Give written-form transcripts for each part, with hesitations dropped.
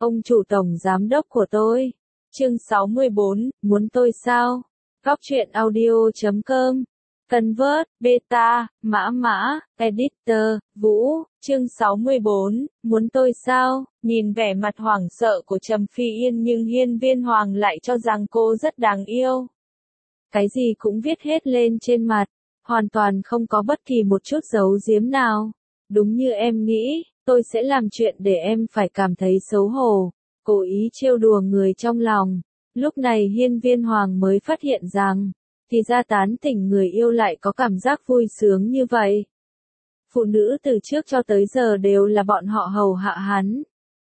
Ông chủ tổng giám đốc của tôi. Chương 64, muốn tôi sao? Góc truyện audio.com. Convert, beta, mã, editor, Vũ, chương 64, muốn tôi sao? Nhìn vẻ mặt hoảng sợ của Trầm Phi Yên nhưng Hiên Viên Hoàng lại cho rằng cô rất đáng yêu. Cái gì cũng viết hết lên trên mặt, hoàn toàn không có bất kỳ một chút giấu giếm nào. Đúng như em nghĩ, tôi sẽ làm chuyện để em phải cảm thấy xấu hổ, cố ý trêu đùa người trong lòng. Lúc này Hiên Viên Hoàng mới phát hiện rằng, thì ra tán tỉnh người yêu lại có cảm giác vui sướng như vậy. Phụ nữ từ trước cho tới giờ đều là bọn họ hầu hạ hắn.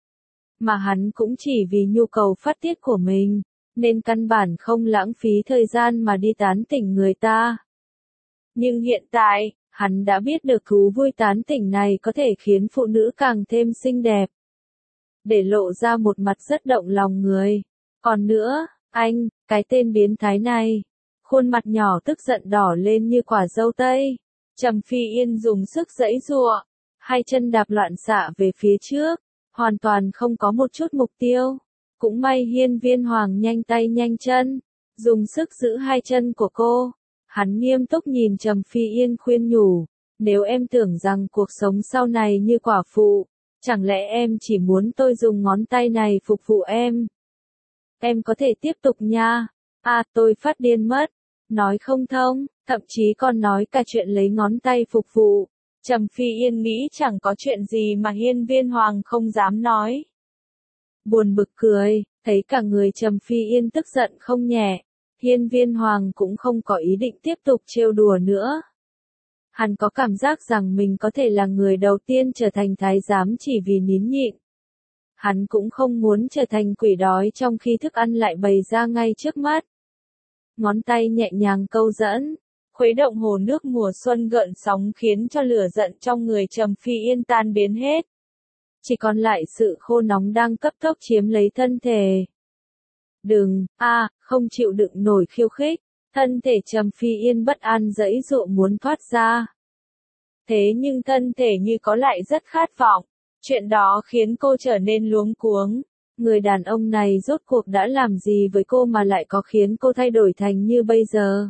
Mà hắn cũng chỉ vì nhu cầu phát tiết của mình, nên căn bản không lãng phí thời gian mà đi tán tỉnh người ta. Nhưng hiện tại, hắn đã biết được thú vui tán tỉnh này có thể khiến phụ nữ càng thêm xinh đẹp. Để lộ ra một mặt rất động lòng người. Còn nữa, anh, cái tên biến thái này. Khuôn mặt nhỏ tức giận đỏ lên như quả dâu tây. Trầm Phi Yên dùng sức giãy giụa, hai chân đạp loạn xạ về phía trước, hoàn toàn không có một chút mục tiêu. Cũng may Hiên Viên Hoàng nhanh tay nhanh chân, dùng sức giữ hai chân của cô. Hắn nghiêm túc nhìn Trầm Phi Yên khuyên nhủ, nếu em tưởng rằng cuộc sống sau này như quả phụ, chẳng lẽ em chỉ muốn tôi dùng ngón tay này phục vụ em? Em có thể tiếp tục nha. À, tôi phát điên mất. Nói không thông, thậm chí còn nói cả chuyện lấy ngón tay phục vụ. Trầm Phi Yên nghĩ chẳng có chuyện gì mà Hiên Viên Hoàng không dám nói. Buồn bực cười, thấy cả người Trầm Phi Yên tức giận không nhẹ. Hiên Viên Hoàng cũng không có ý định tiếp tục trêu đùa nữa. Hắn có cảm giác rằng mình có thể là người đầu tiên trở thành thái giám chỉ vì nín nhịn. Hắn cũng không muốn trở thành quỷ đói trong khi thức ăn lại bày ra ngay trước mắt. Ngón tay nhẹ nhàng câu dẫn, khuấy động hồ nước mùa xuân gợn sóng khiến cho lửa giận trong người Trầm Phi Yên tan biến hết. Chỉ còn lại sự khô nóng đang cấp tốc chiếm lấy thân thể. Đừng, không chịu đựng nổi khiêu khích, thân thể Trầm Phi Yên bất an giãy giụa muốn thoát ra. Thế nhưng thân thể như có lại rất khát vọng, chuyện đó khiến cô trở nên luống cuống. Người đàn ông này rốt cuộc đã làm gì với cô mà lại có khiến cô thay đổi thành như bây giờ?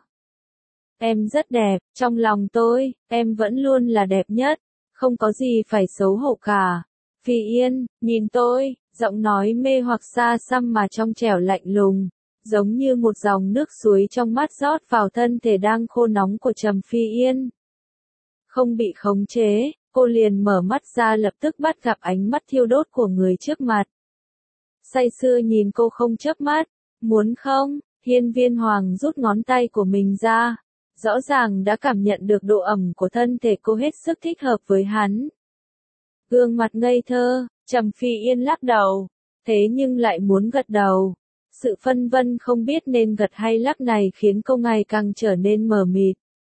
Em rất đẹp, trong lòng tôi, em vẫn luôn là đẹp nhất, không có gì phải xấu hổ cả. Phi Yên, nhìn tôi, giọng nói mê hoặc xa xăm mà trong trẻo lạnh lùng, giống như một dòng nước suối trong mắt rót vào thân thể đang khô nóng của Trầm Phi Yên. Không bị khống chế, cô liền mở mắt ra lập tức bắt gặp ánh mắt thiêu đốt của người trước mặt. Say sưa nhìn cô không chớp mắt, muốn không? Hiên Viên Hoàng rút ngón tay của mình ra, rõ ràng đã cảm nhận được độ ẩm của thân thể cô hết sức thích hợp với hắn. Gương mặt ngây thơ, Trầm Phi Yên lắc đầu, thế nhưng lại muốn gật đầu. Sự phân vân không biết nên gật hay lắc này khiến cô ngày càng trở nên mờ mịt.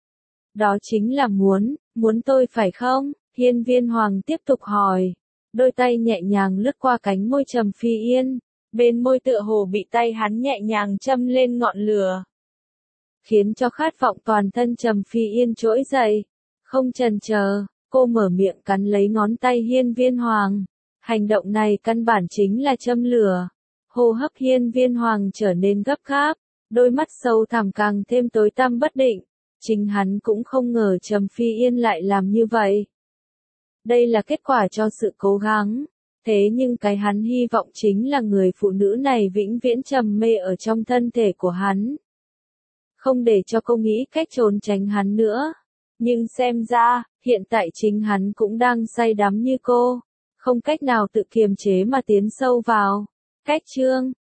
Đó chính là muốn tôi phải không? Hiên Viên Hoàng tiếp tục hỏi. Đôi tay nhẹ nhàng lướt qua cánh môi Trầm Phi Yên, bên môi tựa hồ bị tay hắn nhẹ nhàng châm lên ngọn lửa. Khiến cho khát vọng toàn thân Trầm Phi Yên trỗi dậy. Không chần chờ, cô mở miệng cắn lấy ngón tay Hiên Viên Hoàng. Hành động này căn bản chính là châm lửa. Hô hấp Hiên Viên Hoàng trở nên gấp gáp, đôi mắt sâu thẳm càng thêm tối tăm bất định. Chính hắn cũng không ngờ Trầm Phi Yên lại làm như vậy. Đây là kết quả cho sự cố gắng. Thế nhưng cái hắn hy vọng chính là người phụ nữ này vĩnh viễn trầm mê ở trong thân thể của hắn. Không để cho cô nghĩ cách trốn tránh hắn nữa. Nhưng xem ra, hiện tại chính hắn cũng đang say đắm như cô. Không cách nào tự kiềm chế mà tiến sâu vào. Cách chương